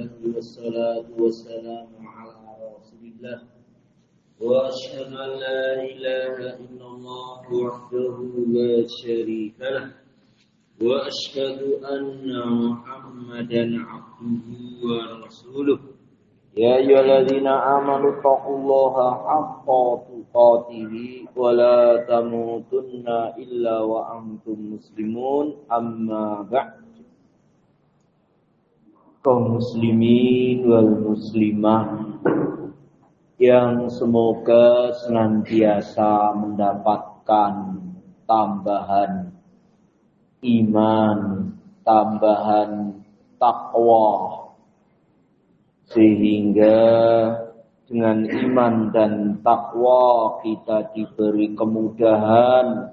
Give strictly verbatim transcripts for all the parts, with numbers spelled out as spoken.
الله والصلاة والسلام على رسول الله وأشهد أن لا إله إلا الله وحده لا شريك له وأشهد أن محمدا عبده ورسوله يا أيها الذين آمنوا اتقوا الله حق تقاته ولا تموتن إلا وأنتم مسلمون أما بعد. Kaum muslimin wal muslimah yang semoga senantiasa mendapatkan tambahan iman, tambahan takwa, sehingga dengan iman dan takwa kita diberi kemudahan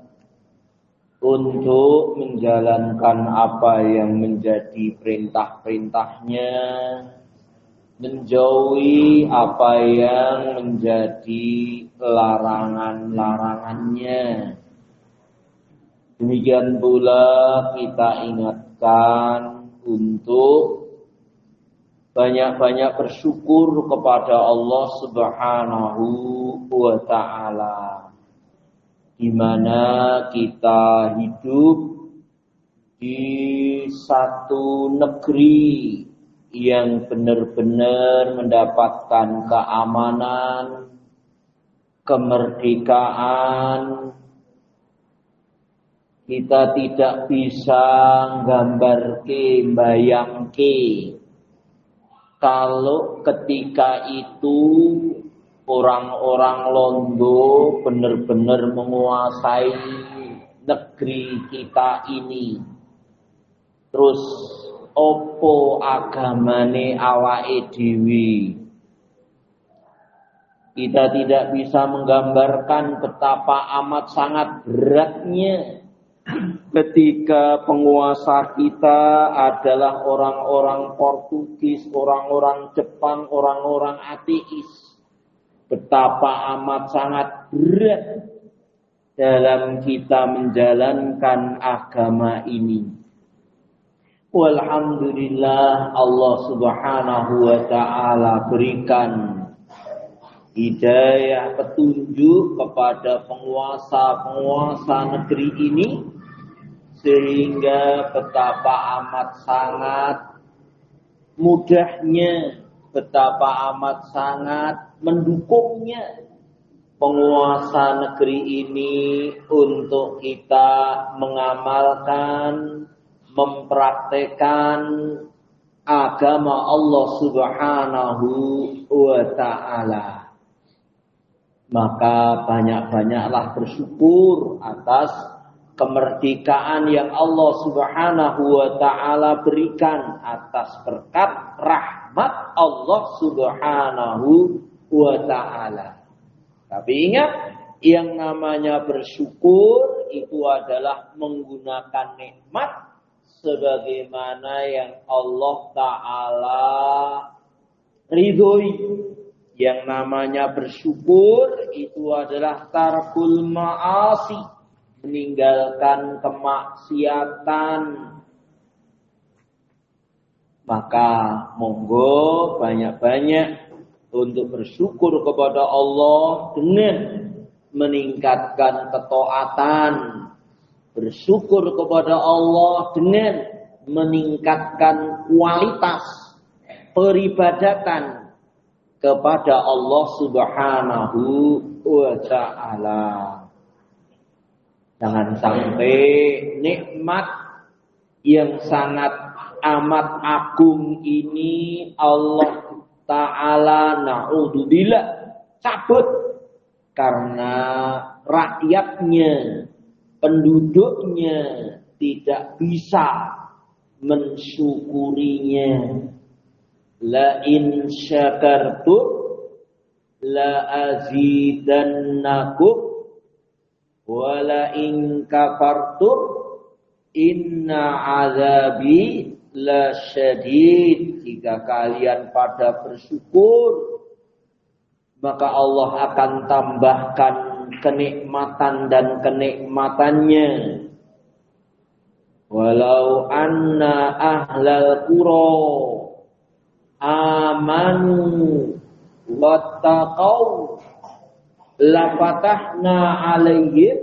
untuk menjalankan apa yang menjadi perintah-perintahnya, menjauhi apa yang menjadi larangan-larangannya. Demikian pula kita ingatkan untuk banyak-banyak bersyukur kepada Allah Subhanahu wa ta'ala, di mana kita hidup di satu negeri yang benar-benar mendapatkan keamanan, kemerdekaan. Kita tidak bisa nggambarke, mbayangke kalau ketika itu orang-orang Londo benar-benar menguasai negeri kita ini. Terus opo agamane awake dhewe? Kita tidak bisa menggambarkan betapa amat sangat beratnya ketika penguasa kita adalah orang-orang Portugis, orang-orang Jepang, orang-orang ateis. Betapa amat sangat berat dalam kita menjalankan agama ini. Walhamdulillah, Allah Subhanahu wa ta'ala berikan hidayah petunjuk kepada penguasa-penguasa negeri ini, sehingga betapa amat sangat mudahnya, betapa amat sangat mendukungnya penguasa negeri ini untuk kita mengamalkan, mempraktekkan agama Allah Subhanahu wa ta'ala. Maka banyak-banyaklah bersyukur atas kemerdekaan yang Allah Subhanahu wa ta'ala berikan, atas berkat rahmat Allah Subhanahu wa ta'ala. Tapi ingat, yang namanya bersyukur itu adalah menggunakan nikmat sebagaimana yang Allah ta'ala ridhoi. Yang namanya bersyukur itu adalah tarkul ma'asi, meninggalkan kemaksiatan. Maka monggo banyak-banyak untuk bersyukur kepada Allah dengan meningkatkan ketaatan, bersyukur kepada Allah dengan meningkatkan kualitas peribadatan kepada Allah Subhanahu wa ta'ala. Jangan sampai nikmat yang sangat amat agung ini Allah ta'ala na'udzubillah cabut karena rakyatnya, penduduknya tidak bisa mensyukurinya. La in syakartum la azidannakum wa la in kafartum inna azabi la syadid. Jika kalian pada bersyukur, maka Allah akan tambahkan kenikmatan dan kenikmatannya. Walau anna ahlal qura amanu wattaqau la fatahna alaihim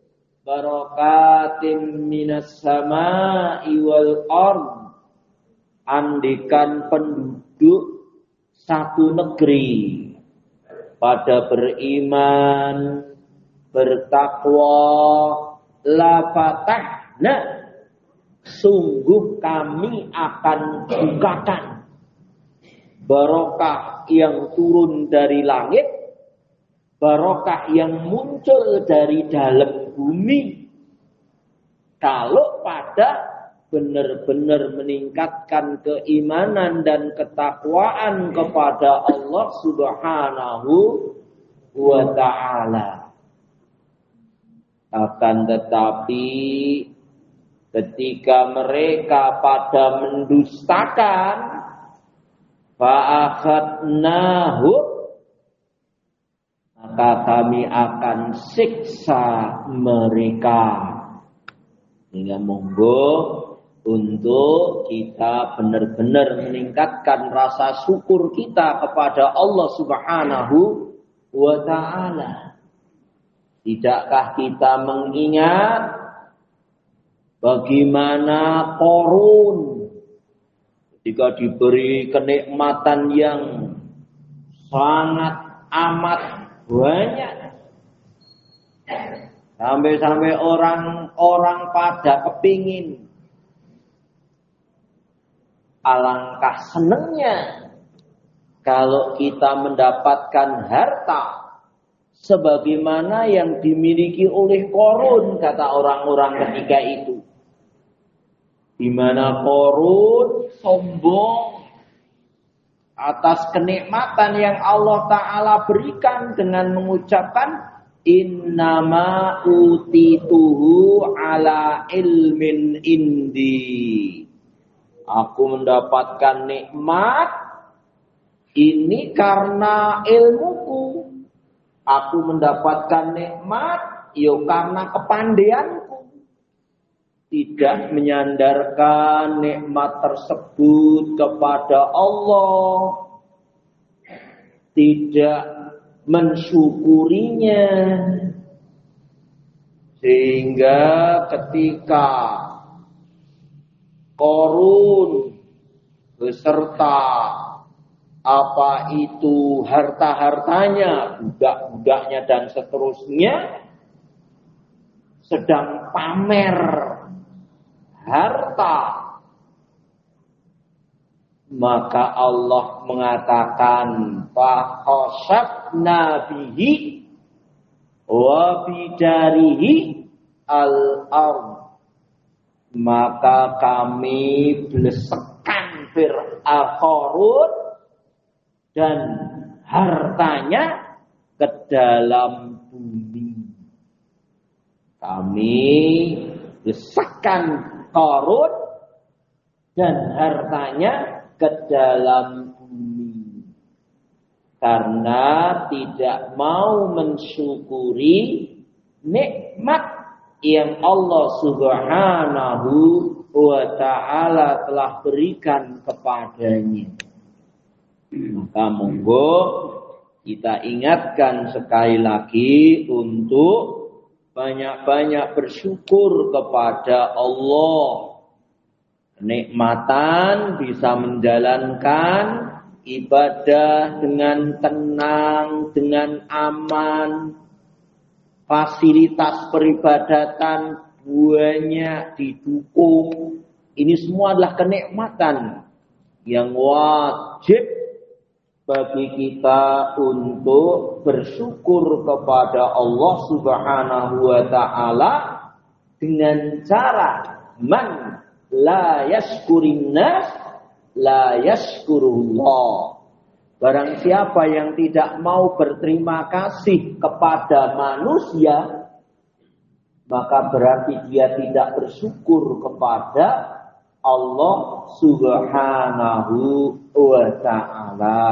barakatim minas samai wal ardh. Andikan penduduk satu negeri pada beriman, bertakwa, la fatahna, sungguh kami akan bukakan barokah yang turun dari langit, barokah yang muncul dari dalam bumi. Kalau pada benar-benar meningkatkan keimanan dan ketakwaan kepada Allah Subhanahu wa ta'ala. Akan tetapi ketika mereka pada mendustakan, fa'akhadnahu, maka kami akan siksa mereka. Sehingga monggo untuk kita benar-benar meningkatkan rasa syukur kita kepada Allah Subhanahu wa ta'ala. Tidakkah kita mengingat bagaimana Qarun ketika diberi kenikmatan yang sangat amat banyak, sampai-sampai orang-orang pada kepingin. Alangkah senangnya kalau kita mendapatkan harta sebagaimana yang dimiliki oleh Qarun, kata orang-orang ketika itu. Di mana Qarun sombong atas kenikmatan yang Allah Ta'ala berikan dengan mengucapkan innama utituhu ala ilmin indi. Aku mendapatkan nikmat ini karena ilmuku. Aku mendapatkan nikmat ya karena kepandaianku. Tidak menyandarkan nikmat tersebut kepada Allah. Tidak mensyukurinya. Sehingga ketika Qarun beserta apa itu harta-hartanya, budak-budaknya dan seterusnya sedang pamer harta, maka Allah mengatakan fakhashafna bihi wa bidarihi al-ardh, maka kami blesekan Fir'aun dan hartanya ke dalam bumi. Kami blesekan Qarun dan hartanya ke dalam bumi karena tidak mau mensyukuri nikmat yang Allah Subhanahu wa ta'ala telah berikan kepadanya. Maka monggo kita ingatkan sekali lagi untuk banyak-banyak bersyukur kepada Allah. Kenikmatan bisa menjalankan ibadah dengan tenang, dengan aman. Fasilitas peribadatan banyak didukung. Ini semua adalah kenikmatan yang wajib bagi kita untuk bersyukur kepada Allah Subhanahu wa ta'ala dengan cara man la yashkurin nas la yashkurullah. Barang siapa yang tidak mau berterima kasih kepada manusia, maka berarti dia tidak bersyukur kepada Allah Subhanahu wa ta'ala.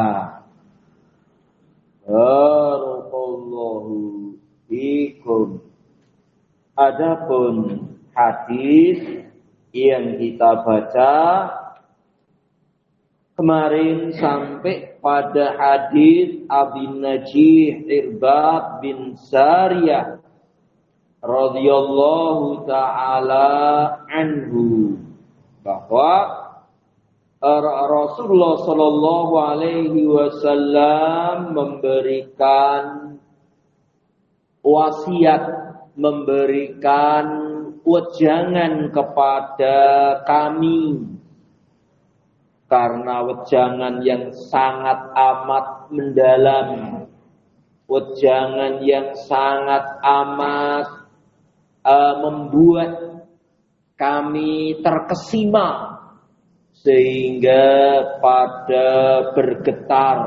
Barakallahu fikum. Adapun hadis yang kita baca kemarin sampai pada hadis Abi Najih Irbad bin Sariyah radhiyallahu taala anhu, bahwa Rasulullah sallallahu alaihi wasallam memberikan wasiat, memberikan wejangan kepada kami, karena wejangan yang sangat amat mendalam, wejangan yang sangat amat uh, membuat kami terkesima, sehingga pada bergetar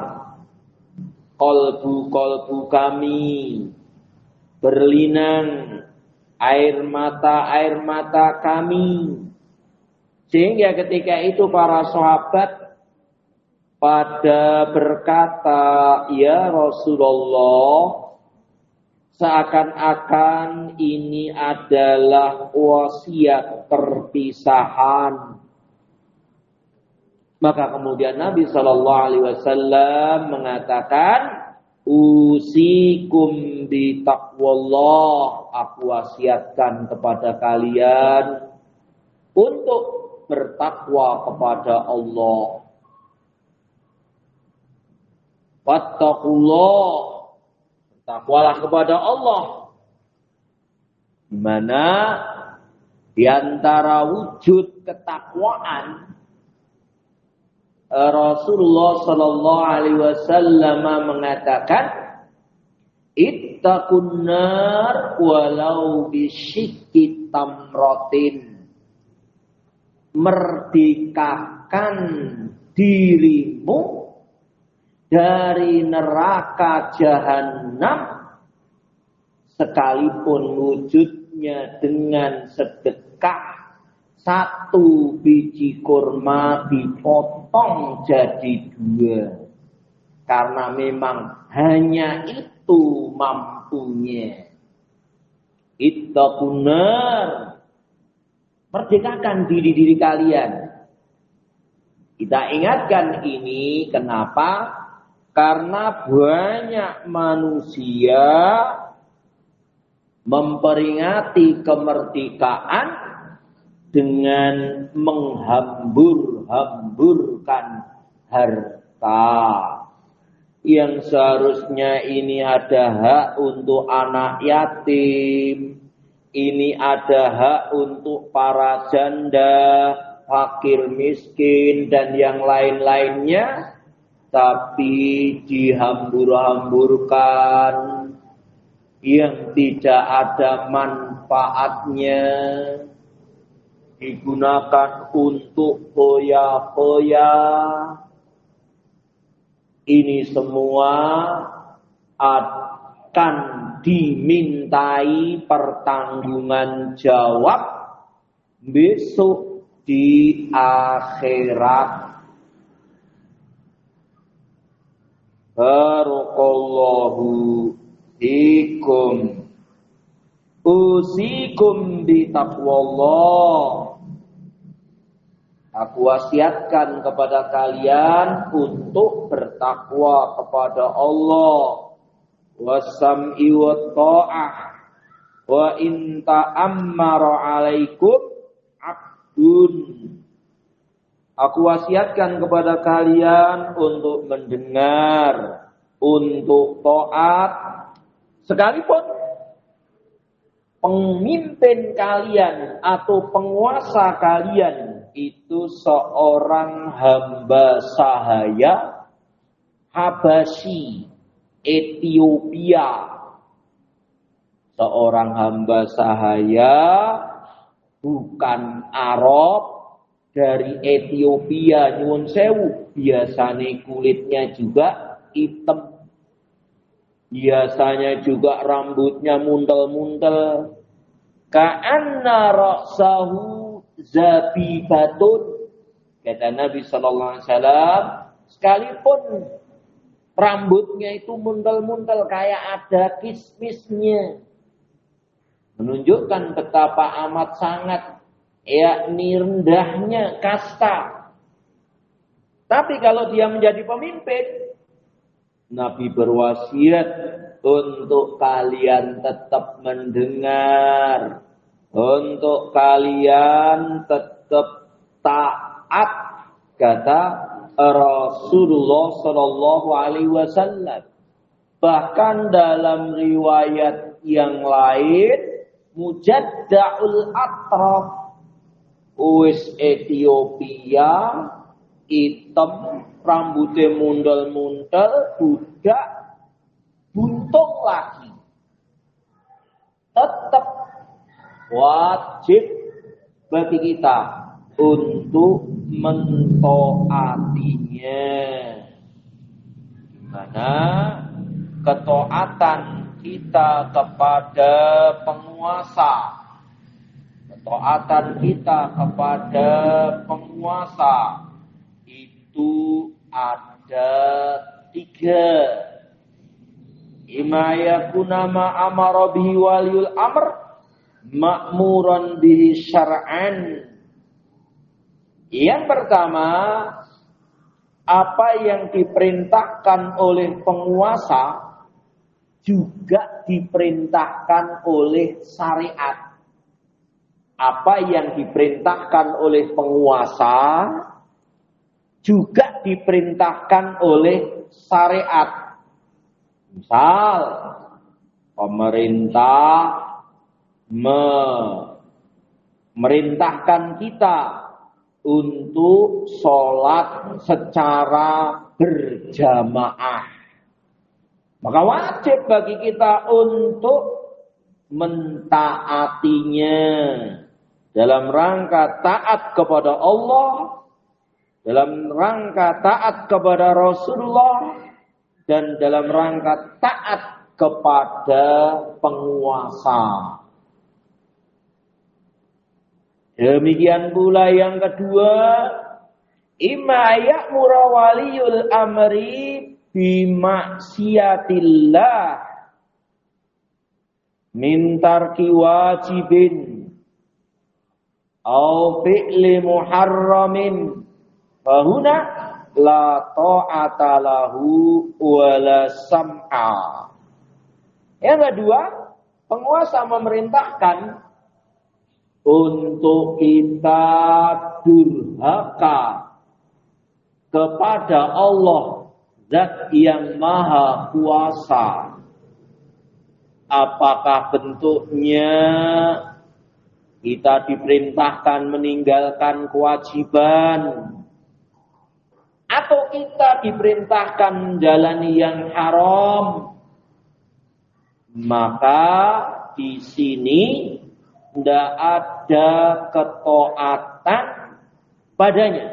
kolbu-kolbu kami, berlinang air mata-air mata kami. Sehingga ketika itu para sahabat pada berkata, "Ya Rasulullah, seakan-akan ini adalah wasiat perpisahan." Maka kemudian Nabi Shallallahu Alaihi Wasallam mengatakan, "Usikum bi taqwallah." Aku wasiatkan kepada kalian untuk bertakwa kepada Allah. Wattaqullah, bertakwalah kepada Allah. Di mana di antara wujud ketakwaan, Rasulullah sallallahu alaihi wasallam mengatakan, "Ittaqun nar walau bisyikki tamratin." Merdekakan dirimu dari neraka jahanam sekalipun wujudnya dengan sedekah satu biji kurma dipotong jadi dua, karena memang hanya itu mampunya. Ittaqun nar, merdekakan diri-diri kalian. Kita ingatkan ini kenapa? Karena banyak manusia memperingati kemerdekaan dengan menghambur-hamburkan harta. Yang seharusnya ini ada hak untuk anak yatim, ini ada hak untuk para janda, fakir miskin, dan yang lain-lainnya, tapi dihambur-hamburkan yang tidak ada manfaatnya, digunakan untuk foya-foya. Ini semua akan dimintai pertanggungan jawab besok di akhirat. Barakallahu fikum. Usikum bi taqwallah. Aku wasiatkan kepada kalian untuk bertakwa kepada Allah. Wasam'i wa ta'ah. Wa in ta'ammara 'alaikum 'abdun. Aku wasiatkan kepada kalian untuk mendengar, untuk taat, sekalipun pemimpin kalian atau penguasa kalian itu seorang hamba sahaya Habasyi, Ethiopia. Seorang hamba sahaya bukan Arab, dari Ethiopia, nyuwun sewu, biasanya kulitnya juga hitam. Biasanya juga rambutnya muntel-muntel. Ka'anna ra'sahu zabibatun. Kata Nabi sallallahu alaihi wasallam, sekalipun rambutnya itu muntel-muntel kayak ada kismisnya, menunjukkan betapa amat sangat yakni rendahnya kasta. Tapi kalau dia menjadi pemimpin, Nabi berwasiat untuk kalian tetap mendengar, untuk kalian tetap taat, kata Rasulullah Shallallahu Alaihi Wasallam. Bahkan dalam riwayat yang lain, Mujadda'ul Atraf, wis Ethiopia, hitam, rambutnya mundel-mundel, budak, buntung lagi. Tetap wajib bagi kita untuk mentaatinya. Dimana ketaatan kita kepada penguasa, ketaatan kita kepada penguasa itu ada tiga. Ima yakuna ma amara bihi waliyul amr ma'muran bihi syar'an. Yang pertama, apa yang diperintahkan oleh penguasa juga diperintahkan oleh syariat. Apa yang diperintahkan oleh penguasa juga diperintahkan oleh syariat. Misal, pemerintah memerintahkan kita untuk sholat secara berjamaah. Maka wajib bagi kita untuk mentaatinya dalam rangka taat kepada Allah, dalam rangka taat kepada Rasulullah, dan dalam rangka taat kepada penguasa. Demikian pula yang kedua, imma ya'mura waliyul amri bimaksiatillah min tarki wajibin au fi'li muharramin fahuna la ta'ata lahu wala sam'a. Yang kedua, penguasa memerintahkan untuk kita durhaka kepada Allah, Zat yang maha kuasa. Apakah bentuknya kita diperintahkan meninggalkan kewajiban, atau kita diperintahkan menjalani yang haram? Maka di sini tidak ada ketaatan padanya.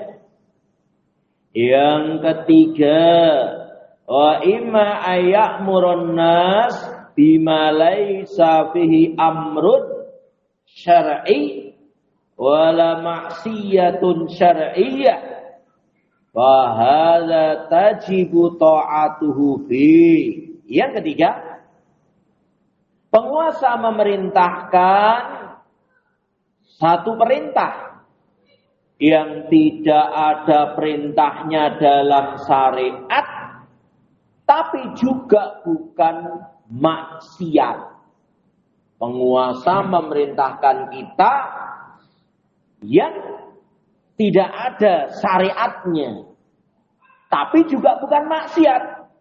Yang ketiga, wa imma ayyamurun nas bima laisa fihi amrun syar'i wala maksiyatun syar'iyyah wa hadza tajibu ta'atuhu fi. Yang ketiga, penguasa memerintahkan satu perintah yang tidak ada perintahnya dalam syariat, tapi juga bukan maksiat. Penguasa memerintahkan kita yang tidak ada syariatnya, tapi juga bukan maksiat.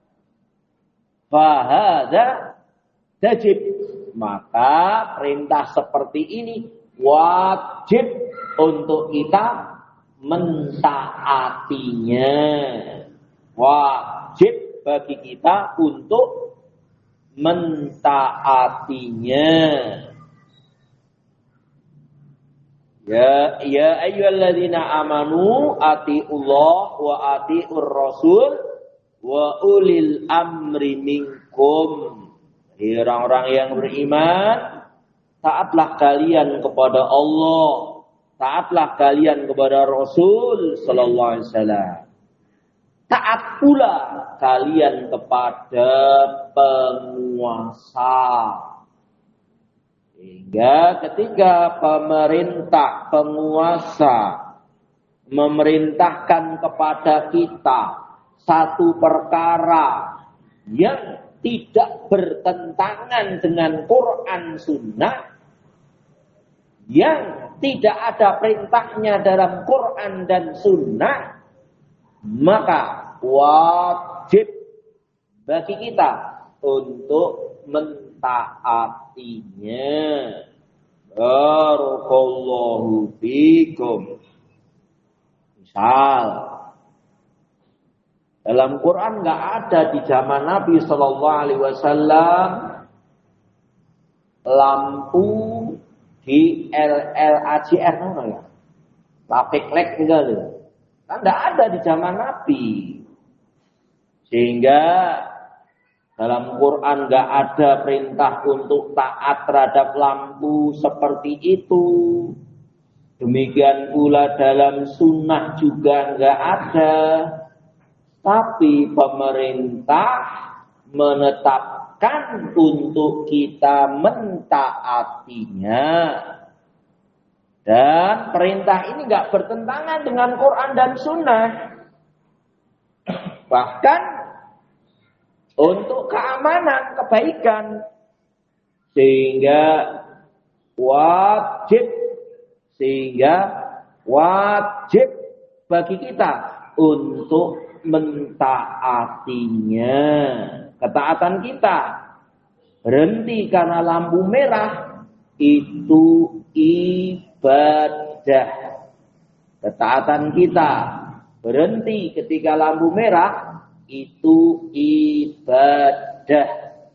Fahadha tajib. Maka perintah seperti ini wajib untuk kita mentaatinya. Wajib bagi kita untuk mentaatinya. Ya ya ayyuhalladzina amanu atiullah wa atiur rasul wa ulil amri minkum. Orang-orang yang beriman, taatlah kalian kepada Allah, taatlah kalian kepada Rasul sallallahu alaihi wasallam. Taat pula kalian kepada penguasa. Sehingga ketika pemerintah, penguasa memerintahkan kepada kita satu perkara yang tidak bertentangan dengan Quran Sunnah, yang tidak ada perintahnya dalam Quran dan Sunnah, maka wajib bagi kita untuk mentaatinya. Barakallahu fikum. Misal, dalam Quran nggak ada di zaman Nabi Sallallahu Alaihi Wasallam lampu di L L A J R, ya, lapik lek enggak, kan nggak ada di zaman Nabi, sehingga dalam Quran nggak ada perintah untuk taat terhadap lampu seperti itu. Demikian pula dalam sunnah juga nggak ada. Tapi pemerintah menetapkan untuk kita mentaatinya. Dan perintah ini nggak bertentangan dengan Quran dan sunnah. Bahkan untuk keamanan, kebaikan, sehingga wajib sehingga wajib bagi kita untuk mentaatinya. Ketaatan kita berhenti karena lampu merah itu ibadah. Ketaatan kita berhenti ketika lampu merah itu ibadah.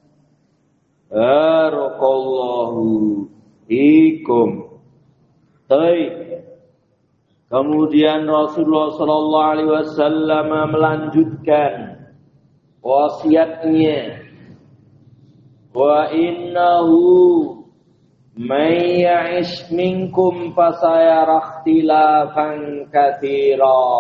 Barakallahu fikum. Baik. Kemudian Rasulullah Sallallahu Alaihi Wasallam melanjutkan wasiatnya. Wa innahu may ya'ish minkum fasayara ikhtilafan katsira.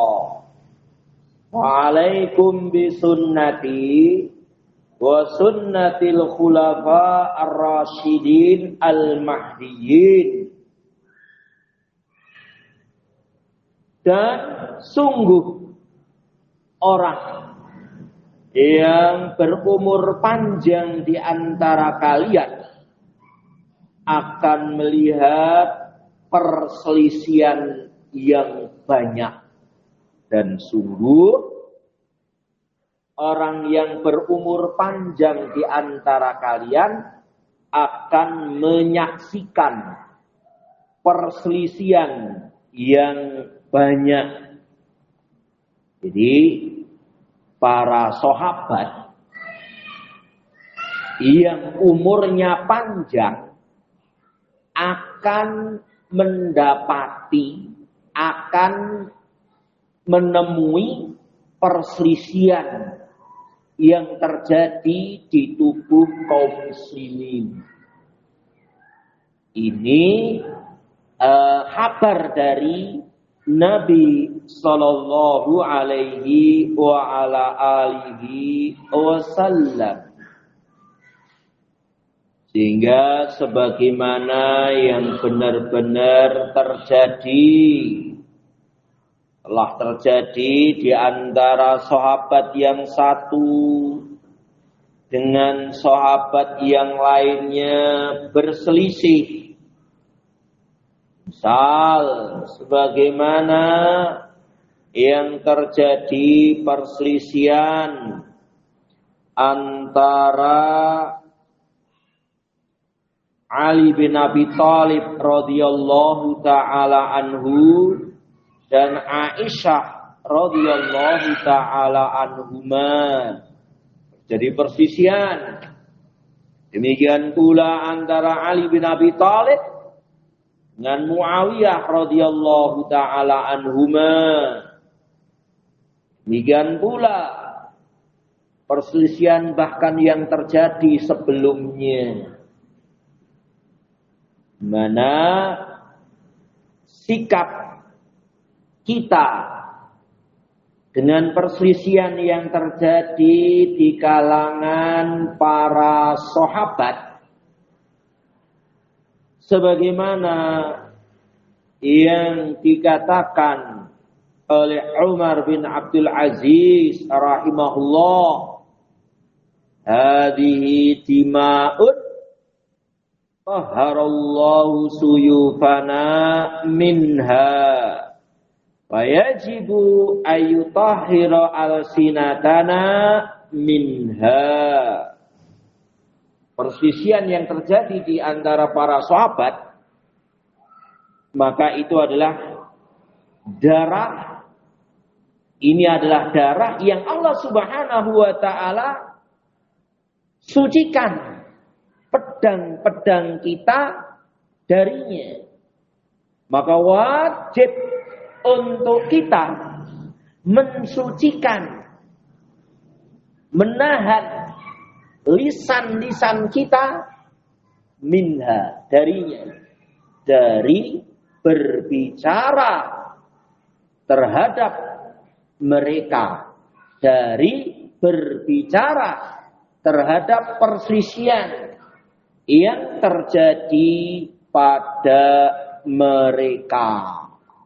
Wa alaikum bi sunnati wa sunnatil khulafa ar-rasyidin al-mahdiyyin. Dan sungguh orang yang berumur panjang di antara kalian akan melihat perselisihan yang banyak. Dan sungguh orang yang berumur panjang di antara kalian akan menyaksikan perselisihan yang banyak. Jadi para sahabat yang umurnya panjang akan mendapati, akan menemui perselisihan yang terjadi di tubuh kaum muslimin. Ini uh, kabar dari Nabi Sallallahu Alaihi wa ala alihi wasallam. Sehingga sebagaimana yang benar-benar terjadi, telah terjadi di antara sahabat yang satu dengan sahabat yang lainnya berselisih. Misal sebagaimana yang terjadi perselisihan antara Ali bin Abi Thalib radhiyallahu taala anhu dan Aisyah radhiyallahu taala anhuma. Jadi perselisihan. Demikian pula antara Ali bin Abi Thalib dengan Muawiyah radhiyallahu taala anhuma. Demikian pula perselisihan bahkan yang terjadi sebelumnya, mana sikap kita dengan perselisihan yang terjadi di kalangan para sahabat, sebagaimana yang dikatakan oleh Umar bin Abdul Aziz rahimahullah, hadhihi dima'un tahharallahu suyufana minha wa yajibu ayyutahhira alsinatana minha. Perselisihan yang terjadi di antara para sahabat, maka itu adalah darah. Ini adalah darah yang Allah Subhanahu wa ta'ala sucikan pedang-pedang kita darinya. Maka wajib untuk kita mensucikan, menahan lisan-lisan kita minha, darinya, dari berbicara terhadap mereka, dari berbicara terhadap perselisihan yang terjadi pada mereka.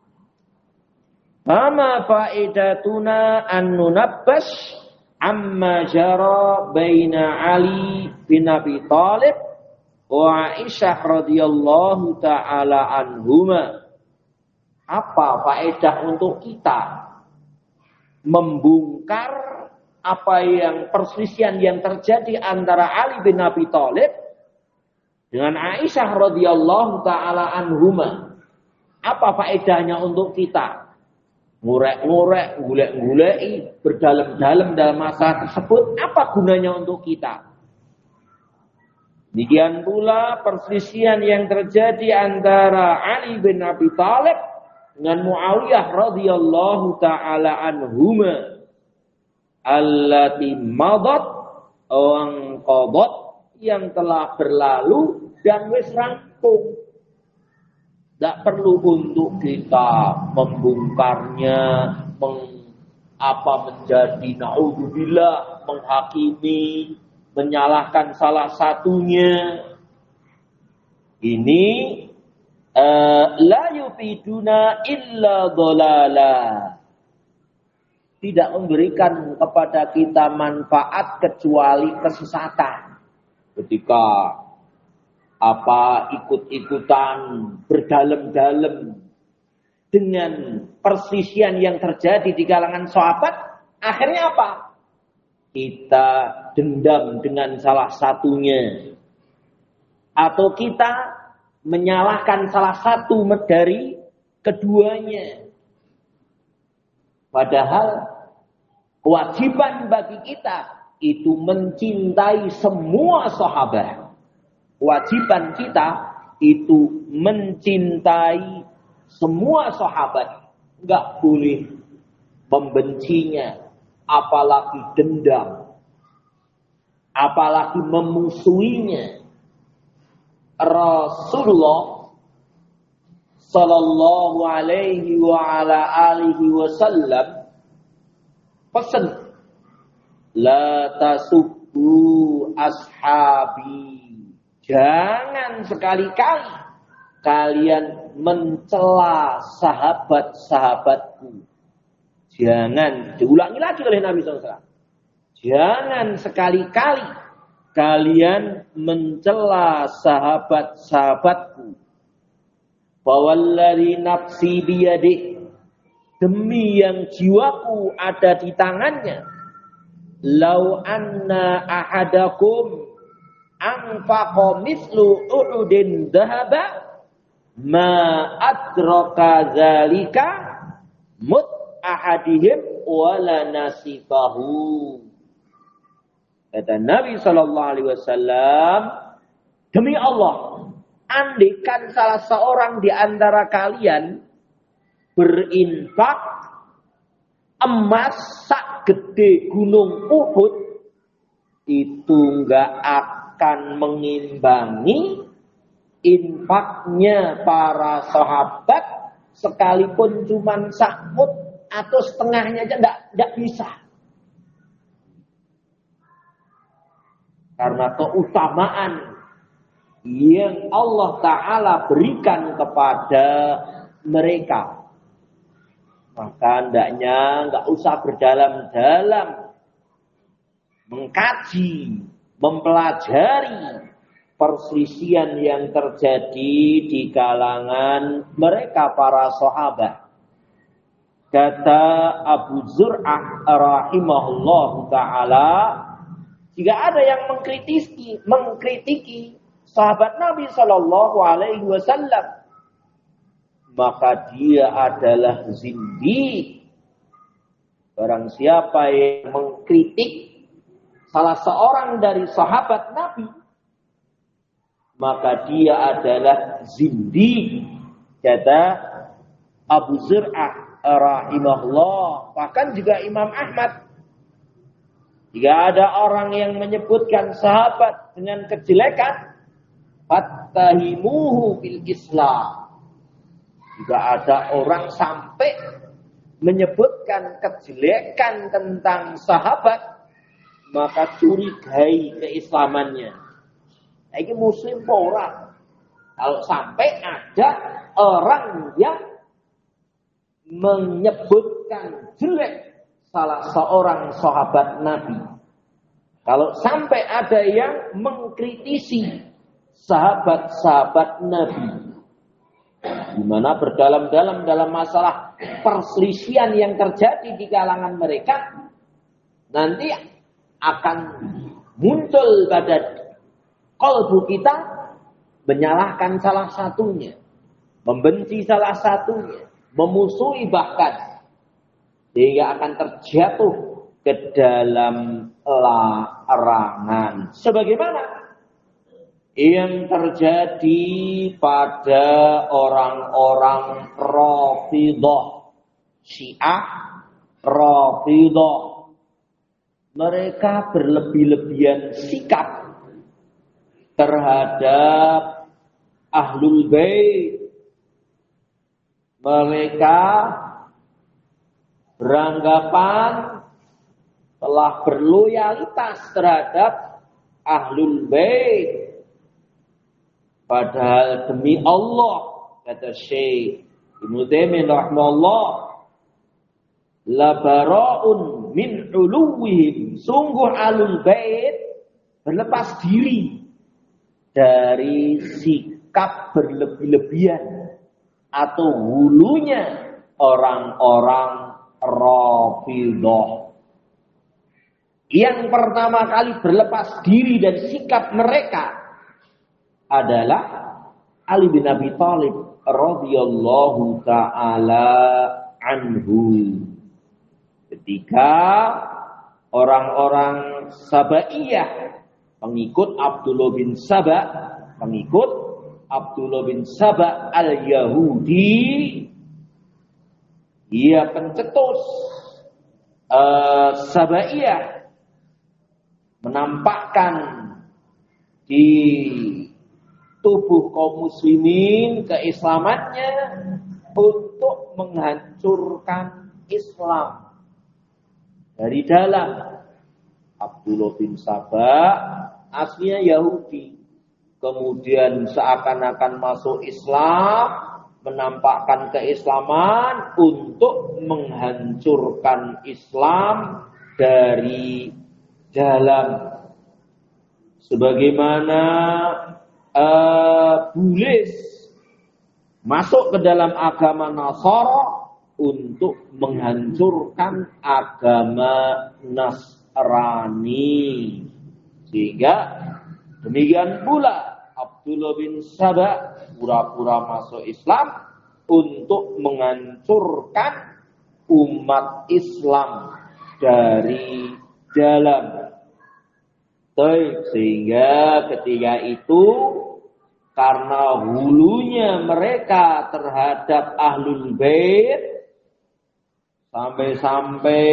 Mama faedatuna an nunabbash amma jara baina Ali bin Abi Thalib wa Aisyah radhiyallahu taala anhuma. Apa faedah untuk kita membongkar apa yang perselisihan yang terjadi antara Ali bin Abi Thalib dengan Aisyah radhiyallahu taala anhuma? Apa faedahnya untuk kita? Ngurek-ngurek, ngulek-nguleki, berdalam-dalam dalam masalah tersebut, apa gunanya untuk kita? Demikian pula perselisihan yang terjadi antara Ali bin Abi Thalib dengan Muawiyah radhiyallahu taala anhuma, allati madat aw qadat, yang telah berlalu dan wis rampung. Tidak perlu untuk kita membongkarnya, meng, apa menjadi naudzubillah, menghakimi, menyalahkan salah satunya. Ini uh, la yufiduna illa dhalala, tidak memberikan kepada kita manfaat kecuali kesesatan. Ketika apa ikut-ikutan berdalam-dalam dengan perselisihan yang terjadi di kalangan sahabat, akhirnya apa? Kita dendam dengan salah satunya, atau kita menyalahkan salah satu dari keduanya. Padahal kewajiban bagi kita itu mencintai semua sahabat. Kewajiban kita itu mencintai semua sahabat. Enggak boleh membencinya, apalagi dendam, apalagi memusuhinya. Rasulullah sallallahu alaihi wa ala alihi wasallam pesan, la tasubbu ashabi, jangan sekali-kali kalian mencela sahabat-sahabatku. Jangan, diulangi lagi oleh Nabi shallallahu alaihi wasallam. Jangan sekali-kali kalian mencela sahabat-sahabatku. Fawalladzi nafsi biyadihi, demi yang jiwaku ada di tangannya. Lau anna ahadakum anfaqa mislu uhudin dhahaba ma adraka dzalika mut ahadihim wala nasifahu. Kata Nabi sallallahu alaihi wasallam, demi Allah, andaikan salah seorang di antara kalian berinfak emas sak gede gunung Uhud, itu enggak akan mengimbangi infaknya para sahabat, sekalipun cuma sakmut atau setengahnya aja enggak, enggak bisa. Karena keutamaan yang Allah Ta'ala berikan kepada mereka. Maka hendaknya nggak usah berdalam-dalam mengkaji, mempelajari perselisihan yang terjadi di kalangan mereka para sahabat. Kata Abu Zur'ah rahimahullah ta'ala, jika ada yang mengkritisi, mengkritiki sahabat Nabi Shallallahu Alaihi Wasallam, maka dia adalah zindiq. Barang siapa yang mengkritik salah seorang dari sahabat Nabi, maka dia adalah zindiq. Kata Abu Zur'ah rahimahullah. Bahkan juga Imam Ahmad, jika ada orang yang menyebutkan sahabat dengan kejelekan, fattahimuhu bil Islam. Jika ada orang sampai menyebutkan kejelekan tentang sahabat, maka curigai keislamannya. Ini muslim orang. Kalau sampai ada orang yang menyebutkan jelek salah seorang sahabat Nabi, kalau sampai ada yang mengkritisi sahabat-sahabat Nabi, di mana berdalam-dalam dalam masalah perselisihan yang terjadi di kalangan mereka, nanti akan muncul pada kalbu kita menyalahkan salah satunya, membenci salah satunya, memusuhi bahkan, sehingga akan terjatuh ke dalam larangan. Sebagaimana yang terjadi pada orang-orang Rafidhah, Syiah Rafidhah. Mereka berlebih-lebihan sikap terhadap Ahlul Bait. Mereka beranggapan telah berloyalitas terhadap Ahlul Bait. Padahal demi Allah, kata Syekh Ibnu Taimiyah rahimahullah, la bara'un min uluwihim, sungguh Ahlul Bait berlepas diri dari sikap berlebih-lebihan atau hulunya orang-orang Rafidhah. Yang pertama kali berlepas diri dari sikap mereka adalah Ali bin Abi Thalib radhiyallahu taala anhu. Ketika orang-orang Sabaiyah, pengikut Abdullah bin Saba, pengikut Abdullah bin Saba al-Yahudi, ia pencetus uh, Sabaiyah, menampakkan di tubuh kaum muslimin keislamannya untuk menghancurkan Islam dari dalam. Abdullah bin Saba aslinya Yahudi, kemudian seakan-akan masuk Islam, menampakkan keislaman untuk menghancurkan Islam dari dalam. Sebagaimana uh, Bulis masuk ke dalam agama Nasara untuk menghancurkan agama Nasrani. Sehingga demikian pula Abdullah bin Saba pura-pura masuk Islam untuk menghancurkan umat Islam dari dalam. Sehingga ketika itu, karena hulunya mereka terhadap Ahlul Bait, sampai-sampai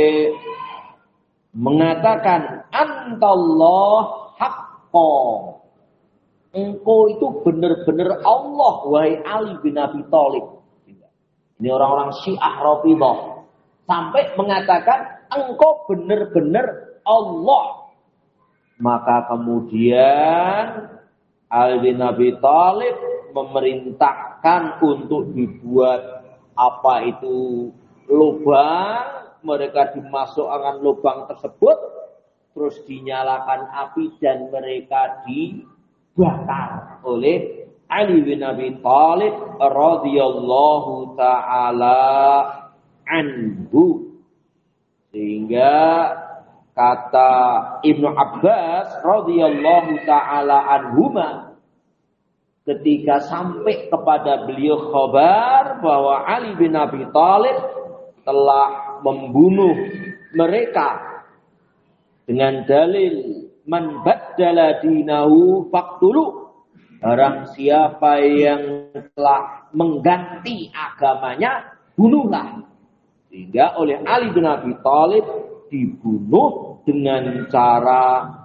mengatakan antallah haqqo, engkau itu benar-benar Allah wahai Ali bin Abi Thalib. Ini orang-orang Syiah Rafidhah sampai mengatakan engkau benar-benar Allah. Maka kemudian Ali bin Abi Thalib memerintahkan untuk dibuat apa itu lubang, mereka dimasukkan lubang tersebut, terus dinyalakan api dan mereka dibakar oleh Ali bin Abi Thalib radhiyallahu taala anhu. Sehingga kata Ibnu Abbas radhiyallahu taala anhuma, ketika sampai kepada beliau khabar bahwa Ali bin Abi Thalib telah membunuh mereka dengan dalil man baddala dinahu faqtulu, barang siapa yang telah mengganti agamanya bunuhlah. Sehingga oleh Ali bin Abi Thalib dibunuh dengan cara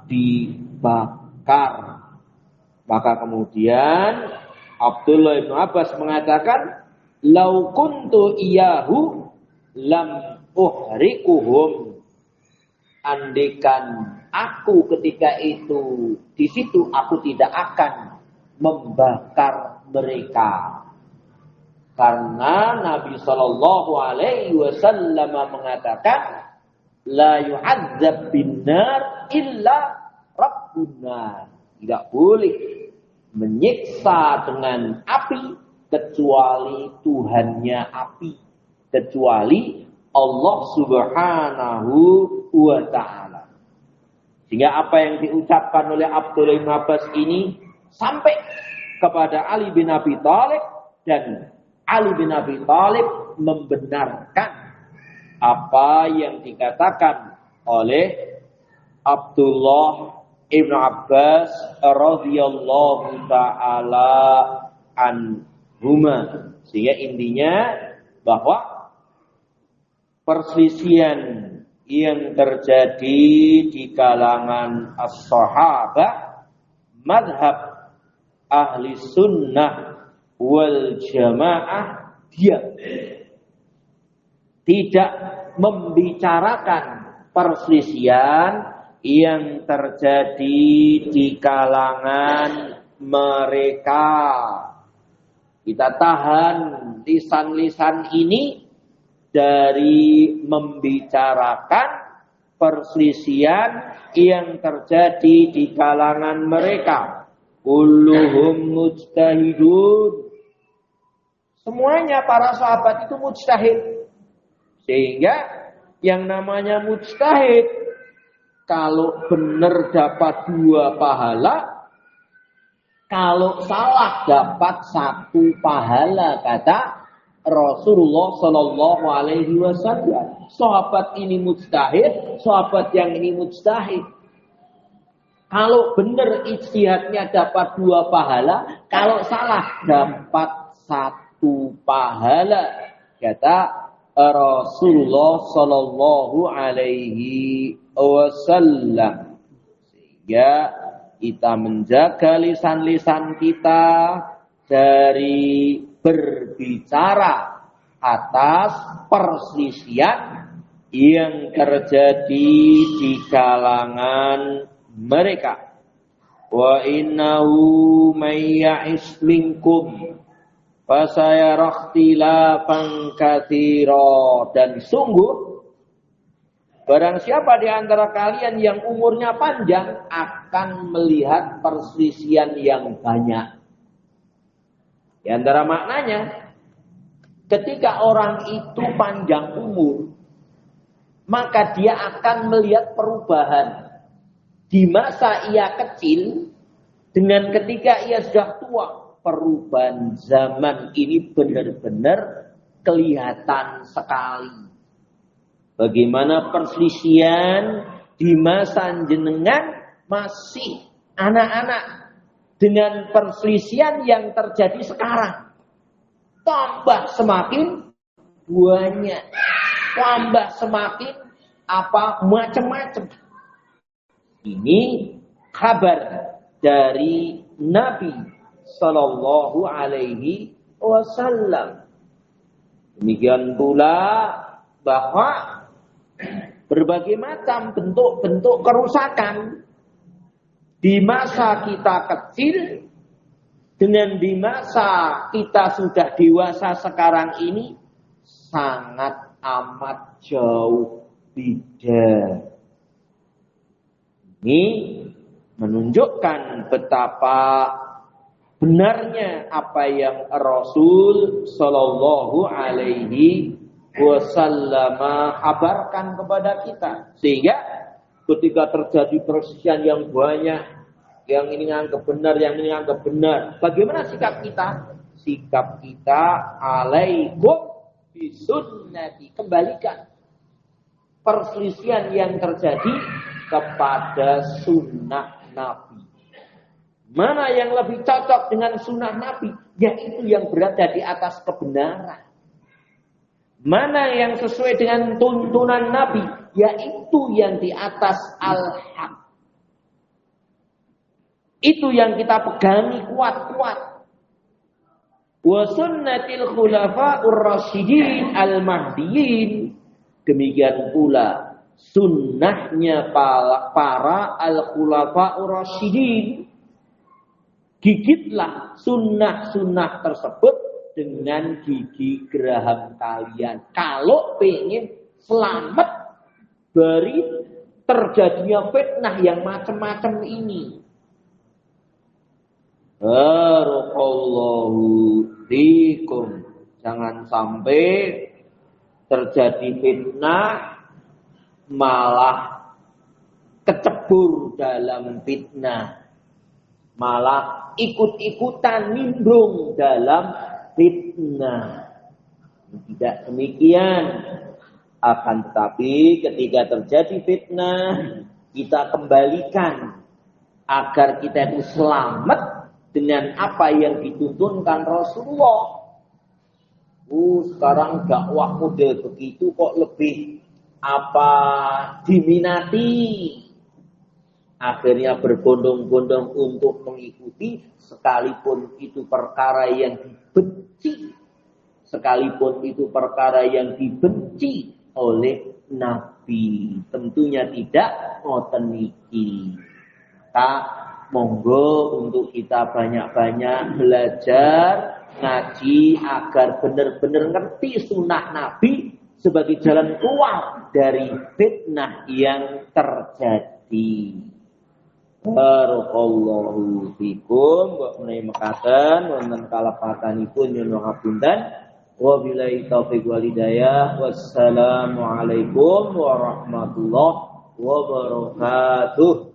dibakar. Maka kemudian Abdullah bin Abbas mengatakan, "Lau kuntu iyahu lam uhrikuhum." Andaikan aku ketika itu di situ, aku tidak akan membakar mereka. Karena Nabi Shallallahu Alaihi Wasallam mengatakan, la yu'adzab binnar illa rabbun nar. Tidak boleh menyiksa dengan api kecuali Tuhannya api, kecuali Allah Subhanahu wa Ta'ala. Sehingga apa yang diucapkan oleh Abdullah bin Abbas ini sampai kepada Ali bin Abi Thalib, dan Ali bin Abi Thalib membenarkan apa yang dikatakan oleh Abdullah Ibn Abbas radhiyallahu taala anhuma. Sehingga intinya bahwa perselisihan yang terjadi di kalangan as-sahabah, madhab ahli sunnah wal jamaah, dia tidak membicarakan perselisihan yang terjadi di kalangan mereka. Kita tahan lisan-lisan ini dari membicarakan perselisihan yang terjadi di kalangan mereka. Kulluhum mujtahidun. Semuanya para sahabat itu mujtahid. Sehingga yang namanya mujtahid, kalau benar dapat dua pahala, kalau salah dapat satu pahala, kata Rasulullah Shallallahu Alaihi Wasallam. Sahabat ini mujtahid, sahabat yang ini mujtahid. Kalau benar ijtihadnya dapat dua pahala, kalau salah dapat satu pahala, kata Rasulullah Shallallahu Alaihi Wasallam. Sehingga kita menjaga lisan-lisan kita dari berbicara atas perselisihan yang terjadi di kalangan mereka. Wa innahu may ya'ish minkum fasayara ikhtilafan katsira. Dan sungguh barang siapa di antara kalian yang umurnya panjang akan melihat perselisihan yang banyak. Di antara maknanya, ketika orang itu panjang umur, maka dia akan melihat perubahan di masa ia kecil dengan ketika ia sudah tua. Perubahan zaman ini benar-benar kelihatan sekali. Bagaimana perselisihan di masa jenengan masih anak-anak dengan perselisihan yang terjadi sekarang. Tambah semakin banyak, tambah semakin apa macam-macam. Ini kabar dari Nabi Sallallahu Alaihi Wasallam. Demikian pula bahwa berbagai macam bentuk-bentuk kerusakan di masa kita kecil dengan di masa kita sudah dewasa sekarang ini sangat amat jauh beda. Ini menunjukkan betapa benarnya apa yang Rasul Shallallahu Alaihi Wasallam kabarkan kepada kita. Sehingga ketika terjadi perselisihan yang banyak, yang ini nganggap benar, yang ini nganggap benar, bagaimana sikap kita? Sikap kita alaikum bisunnati, kembalikan perselisihan yang terjadi kepada sunnah Nabi. Mana yang lebih cocok dengan sunnah Nabi? Yaitu yang berada di atas kebenaran. Mana yang sesuai dengan tuntunan Nabi? Yaitu yang di atas al-haq. Itu yang kita pegangi kuat-kuat. Wa sunnatil khulafa'ur rasyidin al-mahdiyyin. Demikian pula sunnahnya para, para al-khulafa'ur rasyidin. Gigitlah sunnah-sunnah tersebut dengan gigi geraham kalian. Kalau pengen selamat dari terjadinya fitnah yang macam-macam ini. Barakallahu fikum. Jangan sampai terjadi fitnah malah kecebur dalam fitnah, malah ikut-ikutan nimbrung dalam fitnah. Tidak demikian. Akan tetapi ketika terjadi fitnah, kita kembalikan agar kita itu selamat dengan apa yang dituntunkan Rasulullah. Uh, sekarang dakwah model begitu kok lebih apa diminati. Akhirnya berbondong-bondong untuk mengikuti, sekalipun itu perkara yang dibenci, sekalipun itu perkara yang dibenci oleh Nabi. Tentunya tidak ngoten niki. Maka monggo untuk kita banyak-banyak belajar ngaji agar benar-benar ngerti sunnah Nabi sebagai jalan keluar dari fitnah yang terjadi. Barakallahu fikum. Kok menawi mekaten wonten kalepatanipun nyuwun ngapunten. Wabillahi taufiq wal hidayah. Wassalamualaikum warahmatullahi wabarakatuh.